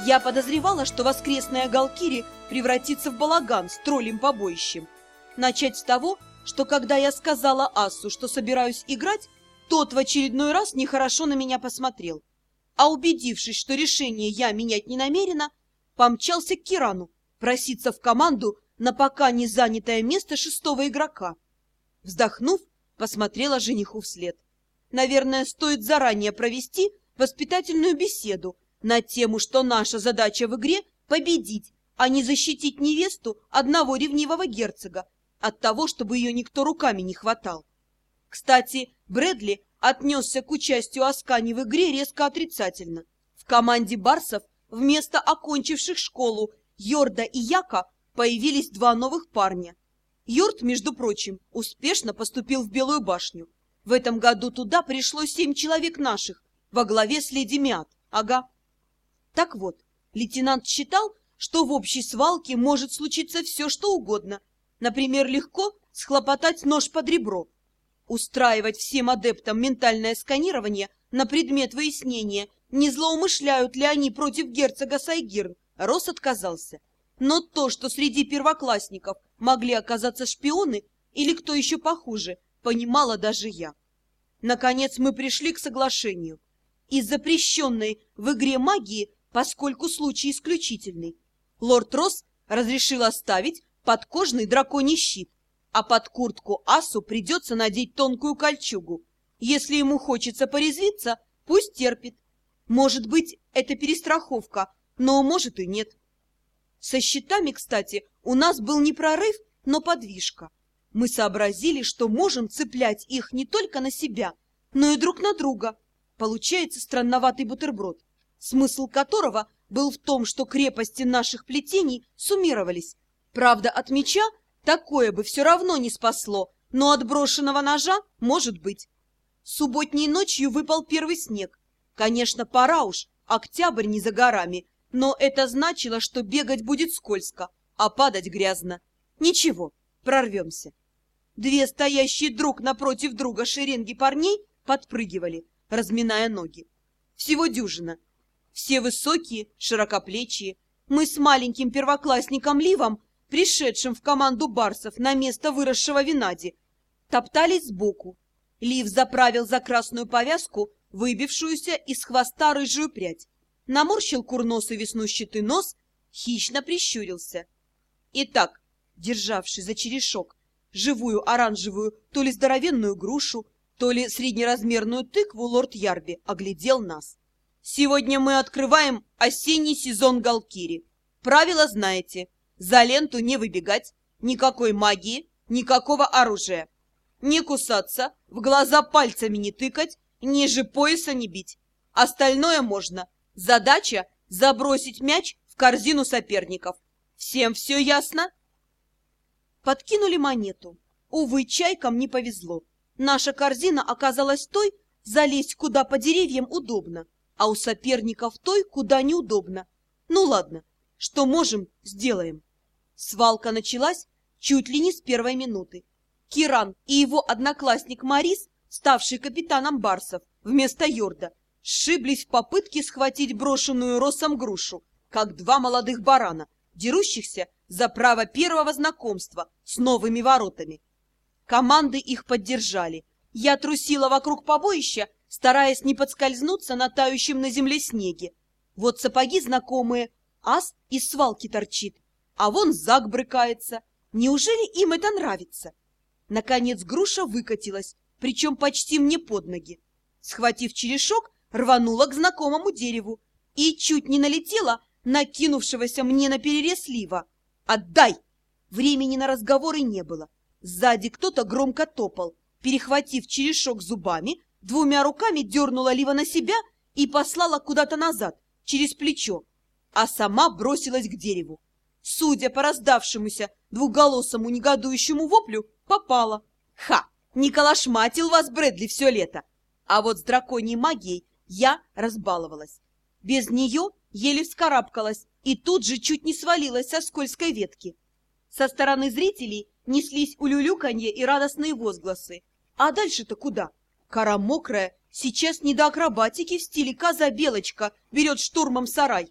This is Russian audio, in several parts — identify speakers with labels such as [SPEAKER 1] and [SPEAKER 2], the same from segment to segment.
[SPEAKER 1] Я подозревала, что воскресная Галкири превратится в балаган с троллем-побоищем. Начать с того, что когда я сказала Ассу, что собираюсь играть, тот в очередной раз нехорошо на меня посмотрел. А убедившись, что решение я менять не намерена, помчался к Кирану проситься в команду на пока не занятое место шестого игрока. Вздохнув, посмотрела жениху вслед. Наверное, стоит заранее провести воспитательную беседу на тему, что наша задача в игре — победить, а не защитить невесту одного ревнивого герцога от того, чтобы ее никто руками не хватал. Кстати, Брэдли отнесся к участию Аскани в игре резко отрицательно. В команде барсов вместо окончивших школу Йорда и Яка появились два новых парня. Йорд, между прочим, успешно поступил в Белую башню. В этом году туда пришло 7 человек наших, во главе с леди Миат. Ага. Так вот, лейтенант считал, что в общей свалке может случиться все, что угодно. Например, легко схлопотать нож под ребро. Устраивать всем адептам ментальное сканирование на предмет выяснения, не злоумышляют ли они против герцога Сайгирн, Росс отказался. Но то, что среди первоклассников могли оказаться шпионы или кто еще похуже, понимала даже я. Наконец мы пришли к соглашению. Из запрещенной в игре магии, поскольку случай исключительный, лорд Росс разрешил оставить подкожный драконий щит, а под куртку Асу придется надеть тонкую кольчугу. Если ему хочется порезвиться, пусть терпит. Может быть, это перестраховка, но может и нет. Со щитами, кстати, у нас был не прорыв, но подвижка. Мы сообразили, что можем цеплять их не только на себя, но и друг на друга. Получается странноватый бутерброд, смысл которого был в том, что крепости наших плетений суммировались. Правда, от меча такое бы все равно не спасло, но от брошенного ножа может быть. Субботней ночью выпал первый снег. Конечно, пора уж, октябрь не за горами, но это значило, что бегать будет скользко, а падать грязно. Ничего, прорвемся. Две стоящие друг напротив друга шеренги парней подпрыгивали, разминая ноги. Всего дюжина. Все высокие, широкоплечие. Мы с маленьким первоклассником Ливом, пришедшим в команду барсов на место выросшего Винади, топтались сбоку. Лив заправил за красную повязку выбившуюся из хвоста рыжую прядь, наморщил курносый веснущатый нос, хищно прищурился. Итак, державший за черешок живую оранжевую то ли здоровенную грушу, то ли среднеразмерную тыкву, лорд Ярби оглядел нас. Сегодня мы открываем осенний сезон Галкири. Правила знаете. За ленту не выбегать, никакой магии, никакого оружия. Не кусаться, в глаза пальцами не тыкать, ниже пояса не бить. Остальное можно. Задача — забросить мяч в корзину соперников. Всем все ясно? Подкинули монету. Увы, чайкам не повезло. Наша корзина оказалась той, залезть куда по деревьям удобно, а у соперников той, куда неудобно. Ну ладно, что можем, сделаем. Свалка началась чуть ли не с первой минуты. Киран и его одноклассник Марис, ставший капитаном барсов вместо Йорда, сшиблись в попытке схватить брошенную Россом грушу, как два молодых барана, дерущихся за право первого знакомства с новыми воротами. Команды их поддержали. Я трусила вокруг побоища, стараясь не подскользнуться на тающем на земле снеге. Вот сапоги знакомые, ас из свалки торчит, а вон Зак брыкается. Неужели им это нравится? Наконец груша выкатилась, причем почти мне под ноги. Схватив черешок, рванула к знакомому дереву и чуть не налетела на кинувшегося мне наперерез Лива. «Отдай!» Времени на разговоры не было. Сзади кто-то громко топал. Перехватив черешок зубами, двумя руками дернула Лива на себя и послала куда-то назад, через плечо, а сама бросилась к дереву. Судя по раздавшемуся двухголосому негодующему воплю, попала. Ха! Не калашматил вас Брэдли все лето. А вот с драконьей магией я разбаловалась. Без нее еле вскарабкалась и тут же чуть не свалилась со скользкой ветки. Со стороны зрителей неслись улюлюканье и радостные возгласы. А дальше-то куда? Кора мокрая, сейчас не до акробатики в стиле «Коза-белочка» берет штурмом сарай.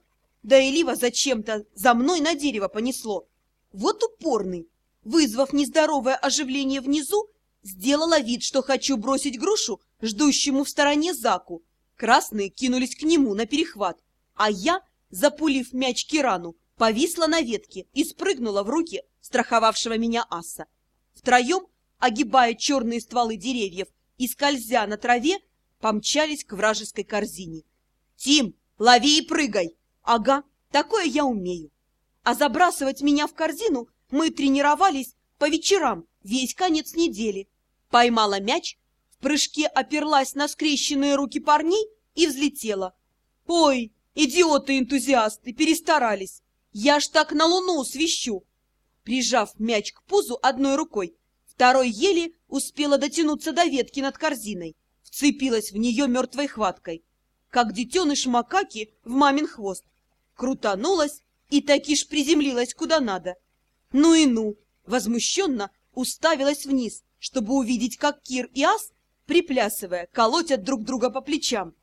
[SPEAKER 1] Да и Лива зачем-то за мной на дерево понесло. Вот упорный. Вызвав нездоровое оживление внизу, сделала вид, что хочу бросить грушу ждущему в стороне Заку. Красные кинулись к нему на перехват, а я, запулив мяч Кирану, повисла на ветке и спрыгнула в руки страховавшего меня аса. Втроем, огибая черные стволы деревьев и скользя на траве, помчались к вражеской корзине. «Тим, лови и прыгай!» «Ага, такое я умею!» А забрасывать меня в корзину мы тренировались по вечерам весь конец недели. Поймала мяч, в прыжке оперлась на скрещенные руки парней и взлетела. «Ой, идиоты-энтузиасты, перестарались! Я ж так на луну свищу!» Прижав мяч к пузу одной рукой, второй еле успела дотянуться до ветки над корзиной, вцепилась в нее мертвой хваткой, как детеныш макаки в мамин хвост. Крутанулась и таки ж приземлилась куда надо. Ну и ну! Возмущенно уставилась вниз, чтобы увидеть, как Кир и Ас, приплясывая, колотят друг друга по плечам.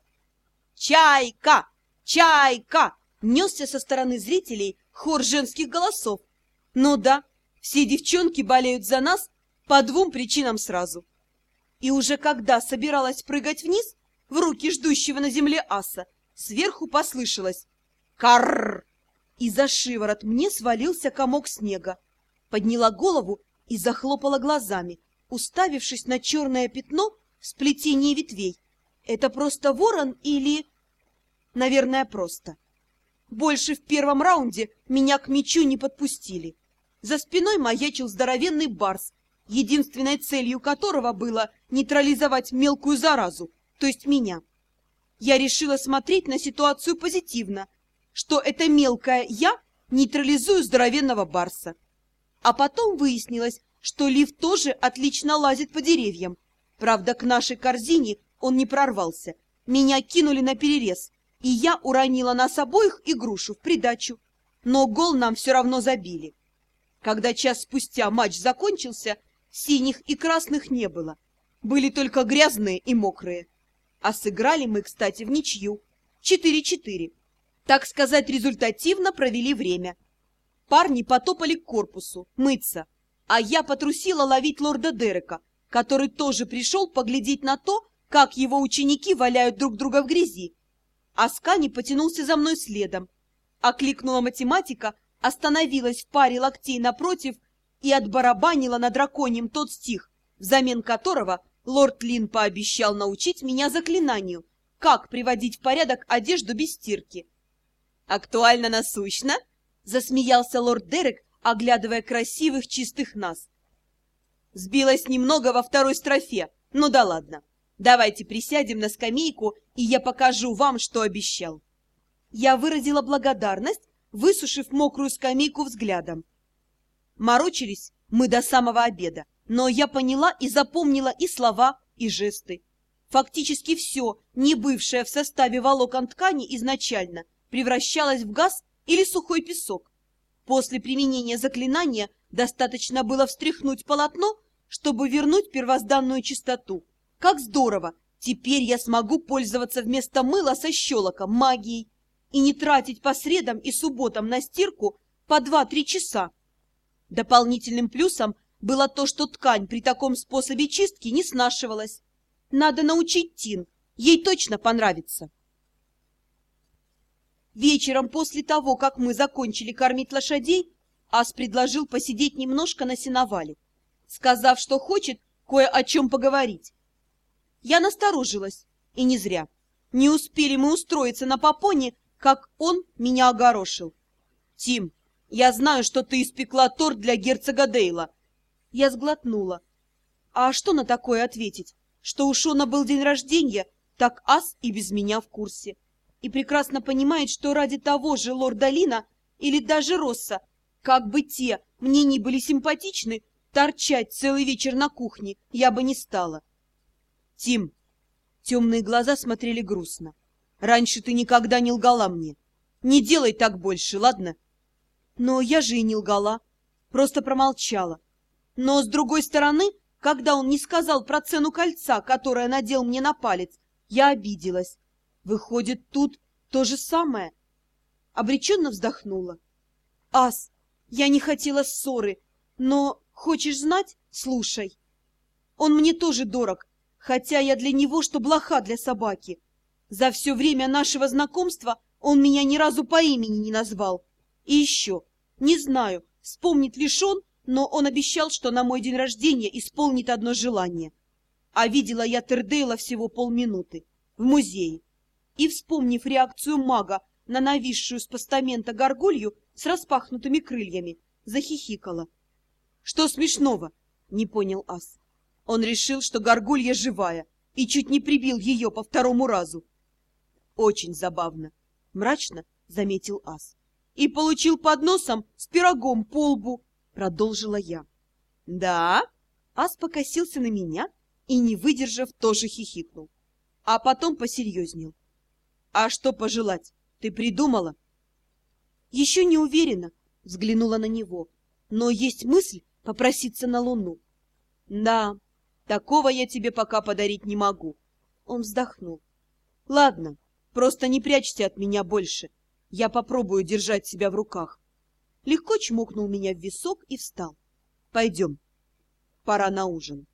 [SPEAKER 1] «Чайка! Чайка!» несся со стороны зрителей хор женских голосов. Ну да, все девчонки болеют за нас по двум причинам сразу. И уже когда собиралась прыгать вниз, в руки ждущего на земле аса, сверху послышалось «Карррр!» и за шиворот мне свалился комок снега. Подняла голову и захлопала глазами, уставившись на черное пятно в сплетении ветвей. Это просто ворон или... Наверное, просто. Больше в первом раунде меня к мячу не подпустили. За спиной маячил здоровенный барс, единственной целью которого было нейтрализовать мелкую заразу, то есть меня. Я решила смотреть на ситуацию позитивно, что это мелкая я нейтрализую здоровенного барса. А потом выяснилось, что Лив тоже отлично лазит по деревьям. Правда, к нашей корзине он не прорвался. Меня кинули на перерез, и я уронила нас обоих и грушу в придачу. Но гол нам все равно забили. Когда час спустя матч закончился, синих и красных не было. Были только грязные и мокрые. А сыграли мы, кстати, в ничью. 4-4. Так сказать, результативно провели время. Парни потопали к корпусу, мыться, а я потрусила ловить лорда Дерека, который тоже пришел поглядеть на то, как его ученики валяют друг друга в грязи. Аскани потянулся за мной следом. Окликнула математика, остановилась в паре локтей напротив и отбарабанила на драконьем тот стих, взамен которого лорд Лин пообещал научить меня заклинанию, как приводить в порядок одежду без стирки. «Актуально насущно?» — засмеялся лорд Дерек, оглядывая красивых чистых нас. «Сбилась немного во второй строфе. Ну да ладно. Давайте присядем на скамейку, и я покажу вам, что обещал». Я выразила благодарность, высушив мокрую скамейку взглядом. Морочились мы до самого обеда, но я поняла и запомнила и слова, и жесты. Фактически все, не бывшее в составе волокон ткани изначально, превращалось в газ или сухой песок. После применения заклинания достаточно было встряхнуть полотно, чтобы вернуть первозданную чистоту. Как здорово! Теперь я смогу пользоваться вместо мыла со щелоком магией и не тратить по средам и субботам на стирку по 2-3 часа. Дополнительным плюсом было то, что ткань при таком способе чистки не снашивалась. Надо научить Тин, ей точно понравится. Вечером после того, как мы закончили кормить лошадей, Ас предложил посидеть немножко на сеновале, сказав, что хочет кое о чем поговорить. Я насторожилась, и не зря. Не успели мы устроиться на попоне, как он меня огорошил. «Тим, я знаю, что ты испекла торт для герцога Дейла». Я сглотнула. А что на такое ответить? Что у Шона был день рождения, так Ас и без меня в курсе. И прекрасно понимает, что ради того же лорда Лина или даже Росса, как бы те мне ни были симпатичны, торчать целый вечер на кухне я бы не стала. «Тим», темные глаза смотрели грустно, «раньше ты никогда не лгала мне. Не делай так больше, ладно?» Но я же и не лгала, просто промолчала. Но, с другой стороны, когда он не сказал про цену кольца, которое надел мне на палец, я обиделась. Выходит, тут то же самое. обреченно вздохнула. Ас, я не хотела ссоры, но хочешь знать? Слушай. Он мне тоже дорог, хотя я для него что блоха для собаки. За все время нашего знакомства он меня ни разу по имени не назвал. И еще, не знаю, вспомнит ли он, но он обещал, что на мой день рождения исполнит одно желание. А видела я Тердейла всего полминуты в музее. И, вспомнив реакцию мага на нависшую с постамента горгулью с распахнутыми крыльями, захихикала. — Что смешного? — не понял Ас. Он решил, что горгулья живая, и чуть не прибил ее по второму разу. — Очень забавно, — мрачно заметил Ас. — И получил подносом с пирогом по лбу, — продолжила я. — Да? — Ас покосился на меня и, не выдержав, тоже хихикнул. А потом посерьезнел. — А что пожелать? Ты придумала? — Еще не уверена, — взглянула на него, — но есть мысль попроситься на Луну. — Да, такого я тебе пока подарить не могу. Он вздохнул. — Ладно, просто не прячься от меня больше. Я попробую держать себя в руках. Легко чмокнул меня в висок и встал. — Пойдем. Пора на ужин.